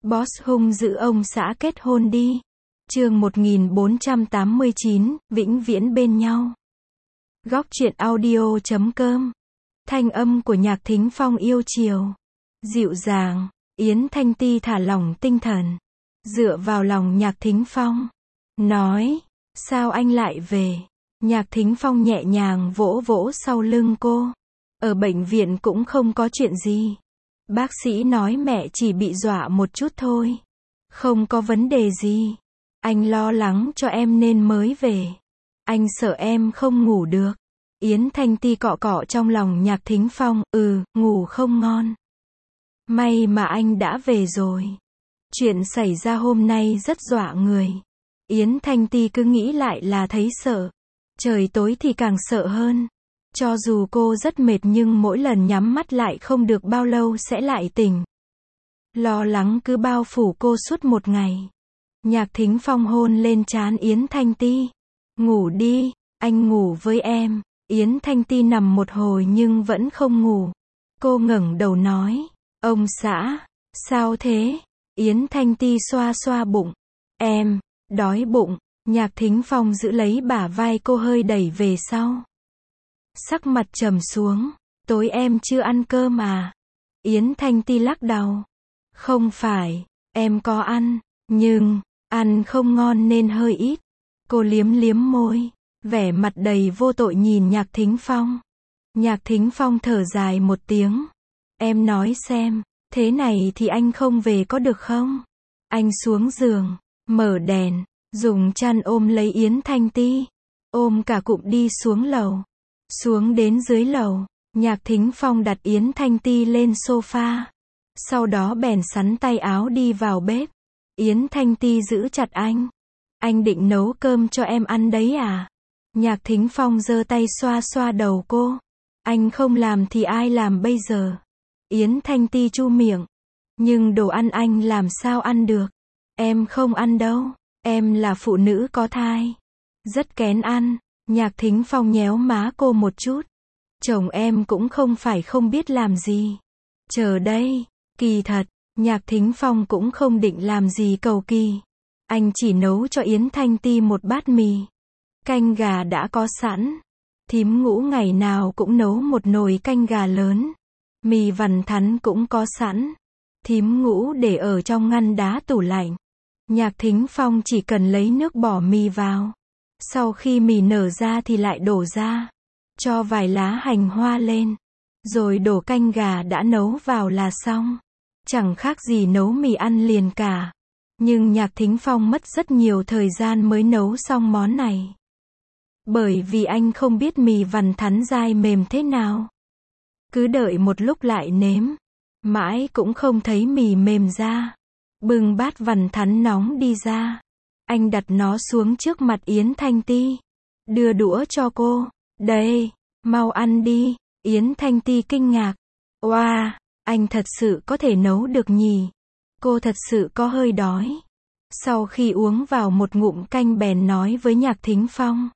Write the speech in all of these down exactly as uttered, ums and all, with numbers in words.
Boss hung dữ ông xã kết hôn đi. Chương một nghìn bốn trăm tám mươi chín, vĩnh viễn bên nhau. Góc truyện audio chấm com. Thanh âm của Nhạc Thính Phong yêu chiều, dịu dàng. Yến Thanh Ti thả lỏng tinh thần, dựa vào lòng Nhạc Thính Phong, nói, sao anh lại về? Nhạc Thính Phong nhẹ nhàng vỗ vỗ sau lưng cô. Ở bệnh viện cũng không có chuyện gì. Bác sĩ nói mẹ chỉ bị dọa một chút thôi. Không có vấn đề gì. Anh lo lắng cho em nên mới về. Anh sợ em không ngủ được. Yến Thanh Ti cọ cọ trong lòng Nhạc Thính Phong, ừ, ngủ không ngon. May mà anh đã về rồi. Chuyện xảy ra hôm nay rất dọa người. Yến Thanh Ti cứ nghĩ lại là thấy sợ. Trời tối thì càng sợ hơn. Cho dù cô rất mệt nhưng mỗi lần nhắm mắt lại không được bao lâu sẽ lại tỉnh. Lo lắng cứ bao phủ cô suốt một ngày. Nhạc Thính Phong hôn lên trán Yến Thanh Ti. Ngủ đi, anh ngủ với em. Yến Thanh Ti nằm một hồi nhưng vẫn không ngủ. Cô ngẩng đầu nói, ông xã, sao thế? Yến Thanh Ti xoa xoa bụng. Em, đói bụng. Nhạc Thính Phong giữ lấy bả vai cô hơi đẩy về sau. Sắc mặt trầm xuống, tối em chưa ăn cơm à? Yến Thanh Ti lắc đầu. Không phải, em có ăn, nhưng, ăn không ngon nên hơi ít. Cô liếm liếm môi, vẻ mặt đầy vô tội nhìn Nhạc Thính Phong. Nhạc Thính Phong thở dài một tiếng. Em nói xem, thế này thì anh không về có được không? Anh xuống giường, mở đèn, dùng chăn ôm lấy Yến Thanh Ti. Ôm cả cụm đi xuống lầu. Xuống đến dưới lầu, Nhạc Thính Phong đặt Yến Thanh Ti lên sofa. Sau đó bèn xắn tay áo đi vào bếp. Yến Thanh Ti giữ chặt anh. Anh định nấu cơm cho em ăn đấy à? Nhạc Thính Phong giơ tay xoa xoa đầu cô. Anh không làm thì ai làm bây giờ? Yến Thanh Ti chu miệng. Nhưng đồ ăn anh làm sao ăn được? Em không ăn đâu. Em là phụ nữ có thai. Rất kén ăn. Nhạc Thính Phong nhéo má cô một chút. Chồng em cũng không phải không biết làm gì. Chờ đây, kỳ thật, Nhạc Thính Phong cũng không định làm gì cầu kỳ. Anh chỉ nấu cho Yến Thanh Ti một bát mì. Canh gà đã có sẵn. Thím Ngũ ngày nào cũng nấu một nồi canh gà lớn. Mì vằn thắn cũng có sẵn. Thím Ngũ để ở trong ngăn đá tủ lạnh. Nhạc Thính Phong chỉ cần lấy nước bỏ mì vào. Sau khi mì nở ra thì lại đổ ra. Cho vài lá hành hoa lên. Rồi đổ canh gà đã nấu vào là xong. Chẳng khác gì nấu mì ăn liền cả. Nhưng Nhạc Thính Phong mất rất nhiều thời gian mới nấu xong món này. Bởi vì anh không biết mì vằn thắn dai mềm thế nào. Cứ đợi một lúc lại nếm. Mãi cũng không thấy mì mềm ra. Bưng bát vằn thắn nóng đi ra. Anh đặt nó xuống trước mặt Yến Thanh Ti. Đưa đũa cho cô. Đây, mau ăn đi. Yến Thanh Ti kinh ngạc. Oa, wow, anh thật sự có thể nấu được nhỉ? Cô thật sự có hơi đói. Sau khi uống vào một ngụm canh bèn nói với Nhạc Thính Phong.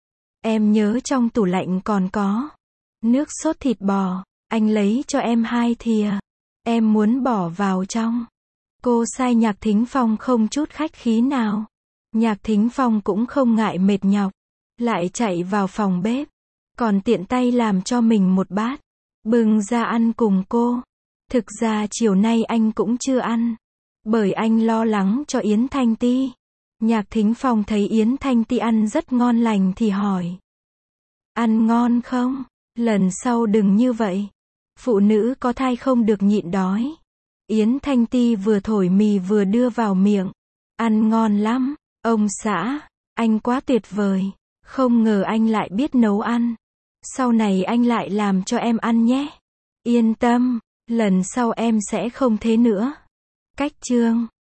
Em nhớ trong tủ lạnh còn có nước sốt thịt bò. Anh lấy cho em hai thìa. Em muốn bỏ vào trong. Cô sai Nhạc Thính Phong không chút khách khí nào. Nhạc Thính Phong cũng không ngại mệt nhọc. Lại chạy vào phòng bếp. Còn tiện tay làm cho mình một bát. Bưng ra ăn cùng cô. Thực ra chiều nay anh cũng chưa ăn. Bởi anh lo lắng cho Yến Thanh Ti. Nhạc Thính Phong thấy Yến Thanh Ti ăn rất ngon lành thì hỏi. Ăn ngon không? Lần sau đừng như vậy. Phụ nữ có thai không được nhịn đói. Yến Thanh Ti vừa thổi mì vừa đưa vào miệng. Ăn ngon lắm. Ông xã, anh quá tuyệt vời. Không ngờ anh lại biết nấu ăn. Sau này anh lại làm cho em ăn nhé. Yên tâm, lần sau em sẽ không thế nữa. Cách chương